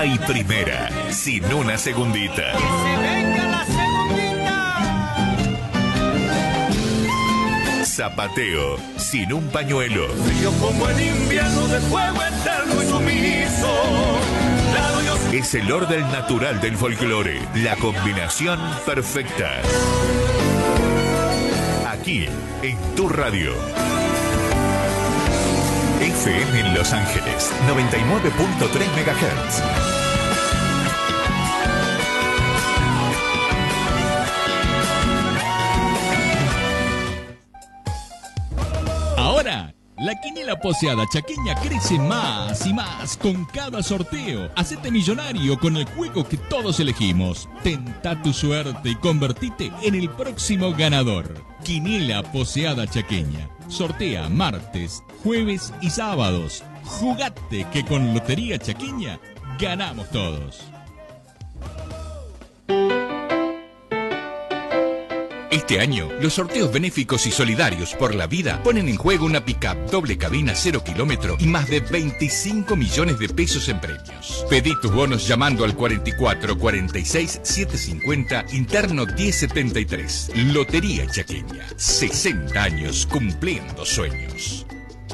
hay primera sin una segundita. ¡Que se venga la segundita! Zapateo sin un pañuelo. Frío como el invierno de fuego eterno y sumiso. Es el orden natural del folclore, la combinación perfecta. Aquí, en tu radio. FM en Los Ángeles, 99.3 MHz. Ahora, la quiniela poseada chaqueña crece más y más con cada sorteo. Hacete millonario con el juego que todos elegimos. Tenta tu suerte y convertite en el próximo ganador. Quiniela poseada chaqueña. Sortea martes, jueves y sábados. Jugate que con Lotería Chaqueña ganamos todos. Este año, los sorteos benéficos y solidarios por la vida ponen en juego una pick-up doble cabina 0 kilómetro y más de 25 millones de pesos en premios. Pedí tus bonos llamando al 44 46 750 interno 1073. Lotería Chaqueña. 60 años cumpliendo sueños.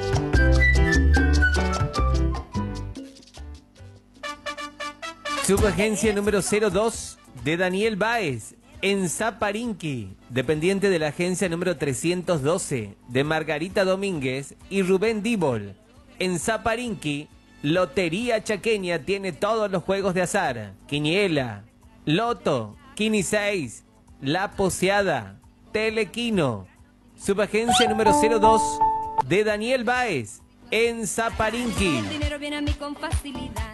Subagencia número 02 de Daniel Báez. En Zaparinqui, dependiente de la agencia número 312 de Margarita Domínguez y Rubén Dibol. En Zaparinqui, Lotería Chaqueña tiene todos los juegos de azar: Quiniela, Loto, Quini 6, La Poseada, Telequino. Subagencia número 02 de Daniel Báez. En Zaparinqui. El dinero viene a mí con facilidad.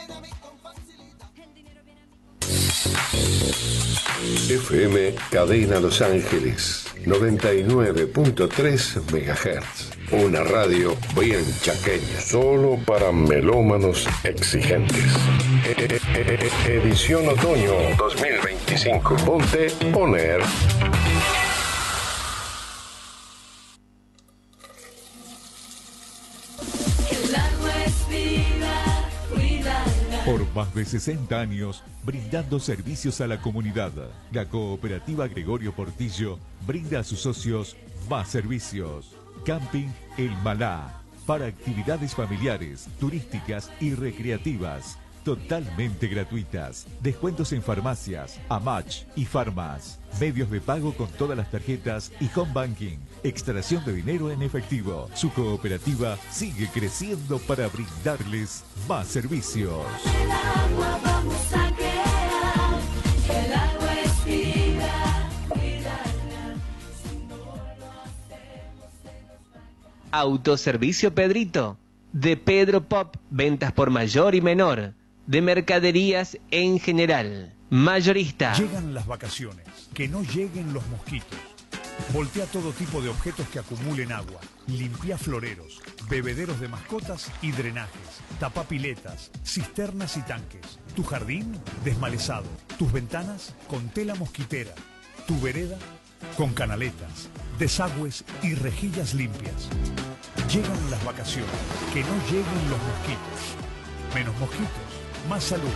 FM Cadena Los Ángeles, 99.3 MHz. Una radio bien chaqueña, solo para melómanos exigentes. Edición otoño 2025. Ponte poner. Por más de 60 años, brindando servicios a la comunidad, la Cooperativa Gregorio Portillo brinda a sus socios más servicios. Camping El Malá, para actividades familiares, turísticas y recreativas, totalmente gratuitas. Descuentos en farmacias, Amach y Farmas. Medios de pago con todas las tarjetas y home banking. Extracción de dinero en efectivo. Su cooperativa sigue creciendo para brindarles más servicios. El agua vamos a crear. El agua es vida. Cuidarla. Si no lo hacemos, se nos va. Autoservicio Pedrito. De Pedro Pop. Ventas por mayor y menor. De mercaderías en general. Mayorista. Llegan las vacaciones. Que no lleguen los mosquitos. Voltea todo tipo de objetos que acumulen agua. Limpia floreros, bebederos de mascotas y drenajes. Tapa piletas, cisternas y tanques. Tu jardín desmalezado. Tus ventanas con tela mosquitera. Tu vereda con canaletas, desagües y rejillas limpias. Llegan las vacaciones. Que no lleguen los mosquitos. Menos mosquitos, más salud.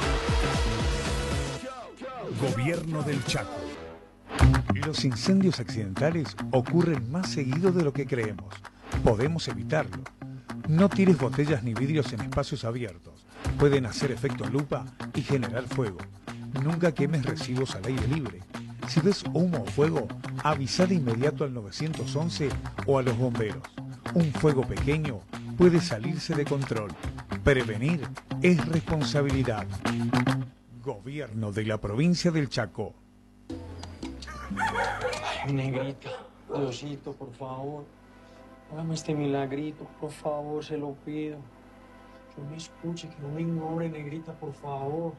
Gobierno del Chaco. Los incendios accidentales ocurren más seguido de lo que creemos. Podemos evitarlo. No tires botellas ni vidrios en espacios abiertos. Pueden hacer efecto lupa y generar fuego. Nunca quemes residuos al aire libre. Si ves humo o fuego, avisa de inmediato al 911 o a los bomberos. Un fuego pequeño puede salirse de control. Prevenir es responsabilidad. Gobierno de la provincia del Chaco. Ay, negrita, Diosito, por favor, hágame este milagrito, por favor, se lo pido. Que no me escuche, que no me ignore, negrita, por favor.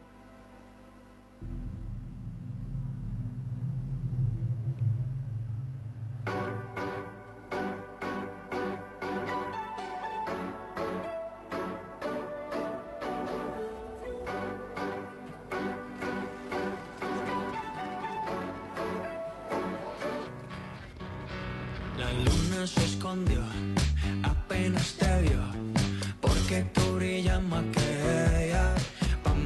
La luna se escondió, apenas te vio, porque tú brillas más que ella. Pa'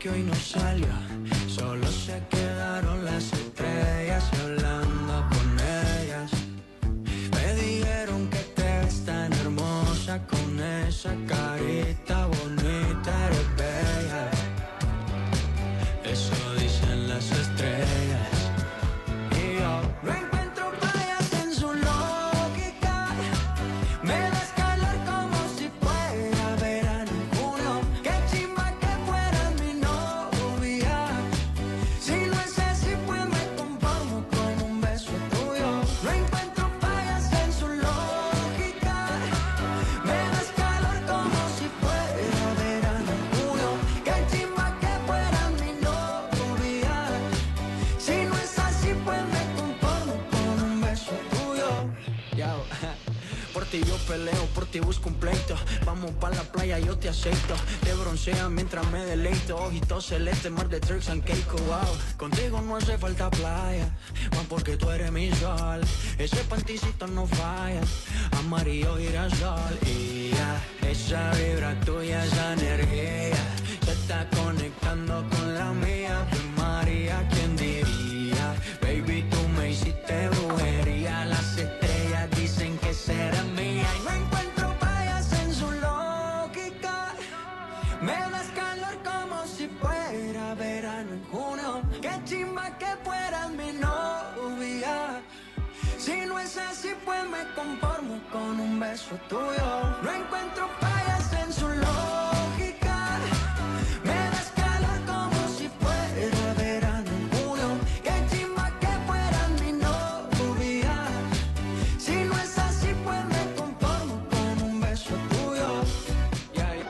que hoy no salió. Solo se quedaron las estrellas y hablando con ellas. Me dijeron que te ves tan hermosa con esa carita bonita, eres bella. Eso dicen las estrellas. Y yo no encuentro fallas en su lógica. Me das calor como si fuera verano en junio. Qué chimba que fueras mi novia. Si no es así, pues me conformo con un beso tuyo. No encuentro fallas en su lógica. Me das calor como si fuera verano en junio. Qué chimba que fueras mi novia. Si no es así, pues me conformo con un beso tuyo. Yo, por ti yo peleo, por ti busco un pleito. Vamos pa' la playa, yo te aceito. Te broncean mientras me deleito. Ojitos celeste, mar de Turks and Caicos, wow. Contigo no hace falta playa, más porque tú eres mi sol. Ese panticito no falla, amarillo girasol. Y ya, esa vibra tuya, esa energía se está conectando con la mía. Pues María, ¿quién diría? Baby, tú me hiciste brujería. Las estrellas dicen que será mía. Y no encuentro fallas en su lógica. Me das calor como si fuera verano en junio. Qué chimba que fueras mi novia. Si no es así, pues me conformo con un beso tuyo. No encuentro fallas en su lógica. Me das calor como si fuera verano en junio. Qué chimba que fueras mi novia. Si no es así, pues me conformo con un beso tuyo. Yeah, yeah.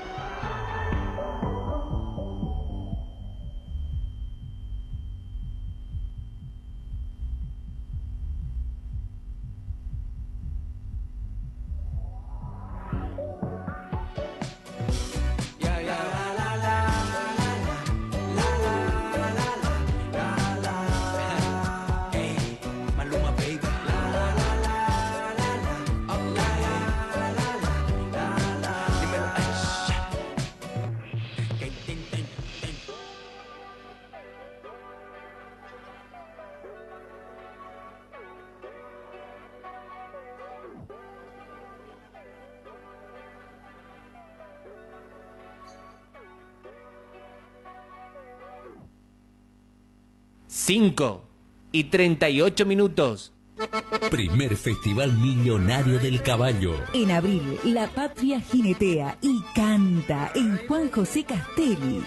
Yeah, yeah. La, la, la, la, la. Hey, Maluma, baby. La, la, la, la, la, la. Oh, la, la, la, la, la. Dímelo, ay, shh. Tin, tin, tin, tin. Cinco y 38 minutos. Primer Festival Millonario del Caballo. En abril, la patria jinetea y canta en Juan José Castelli.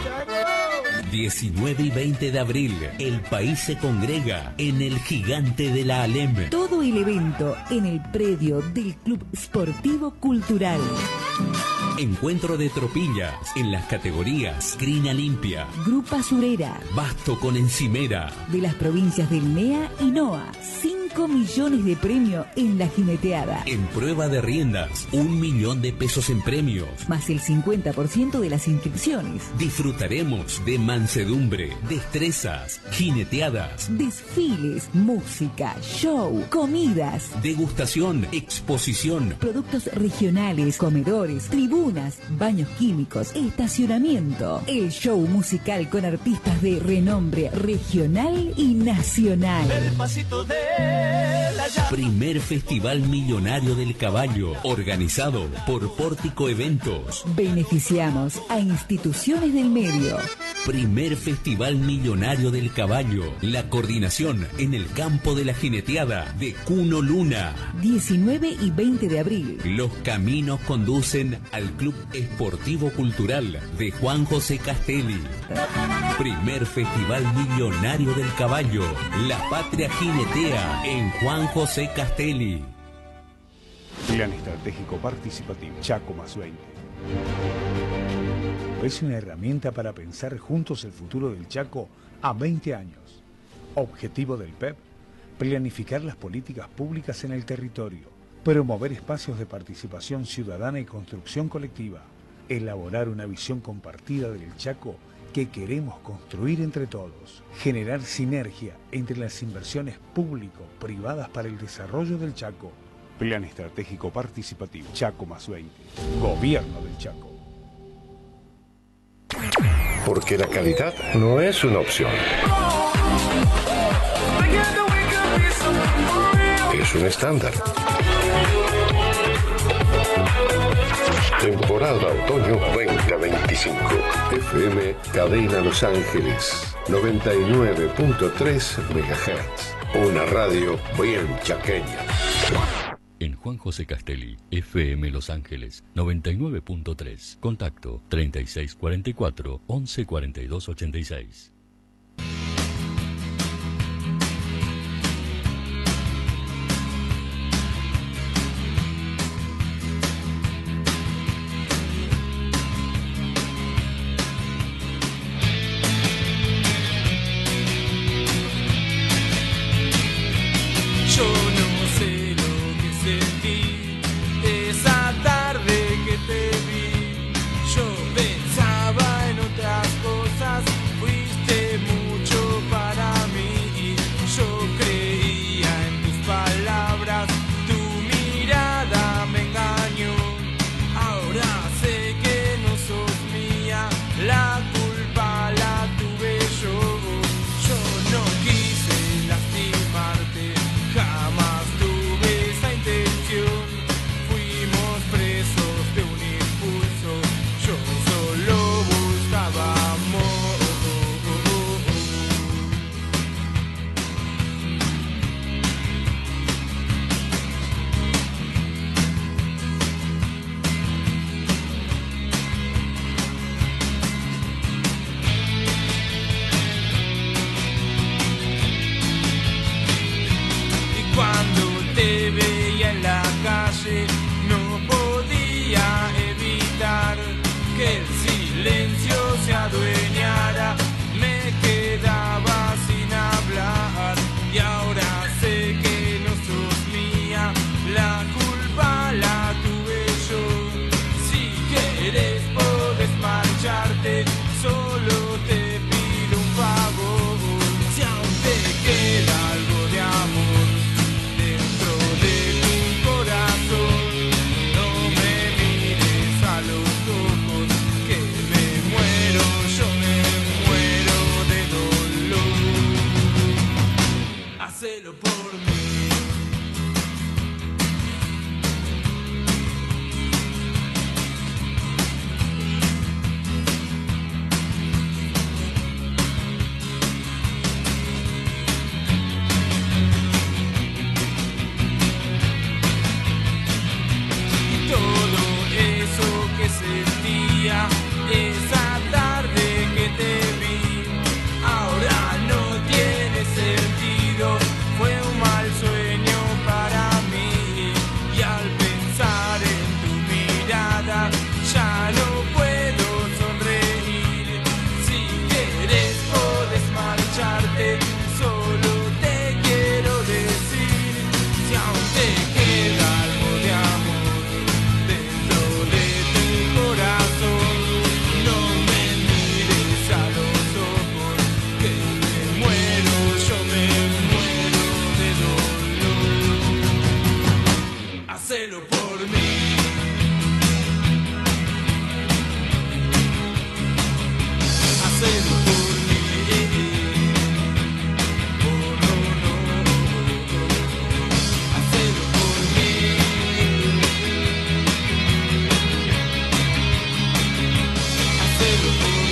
19 y 20 de abril, el país se congrega en el Gigante de la Alem. Todo el evento en el predio del Club Sportivo Cultural. Encuentro de tropillas en las categorías Crina Limpia, Grupa Surera, Basto con Encimera. de las provincias del NEA y NOA. 5 millones de premio en la jineteada. En prueba de riendas, 1 millón de pesos en premios. Más el 50% de las inscripciones. Disfrutaremos de mansedumbre, destrezas, jineteadas, Desfiles, música, show, comidas, degustación, exposición, productos regionales, comedores, tribunas, baños químicos, estacionamiento. El show musical con artistas de renombre regional y nacional. El pasito de la llave. Primer Festival Millonario del Caballo, organizado por Pórtico Eventos. Beneficiamos a instituciones del medio. Primer Festival Millonario del Caballo. La coordinación en el campo de la jineteada de Cuno Luna. 19 y 20 de abril. Los caminos conducen al Club Esportivo Cultural de Juan José Castelli. Primer Festival Millonario del Caballo. La patria jinetea en Juan José Castelli. Plan Estratégico Participativo Chaco más 20. Es una herramienta para pensar juntos el futuro del Chaco a 20 años. Objetivo del PEP: planificar las políticas públicas en el territorio, promover espacios de participación ciudadana y construcción colectiva, elaborar una visión compartida del Chaco que queremos construir entre todos, generar sinergia entre las inversiones público-privadas para el desarrollo del Chaco. Plan Estratégico Participativo Chaco más 20. Gobierno del Chaco. porque la calidad no es una opción. Es un estándar. Temporada Otoño 2025. FM Cadena Los Ángeles 99.3 MHz. Una radio bien chaqueña. En Juan José Castelli, FM Los Ángeles 99.3. Contacto 3644 1142 86. Hacelo por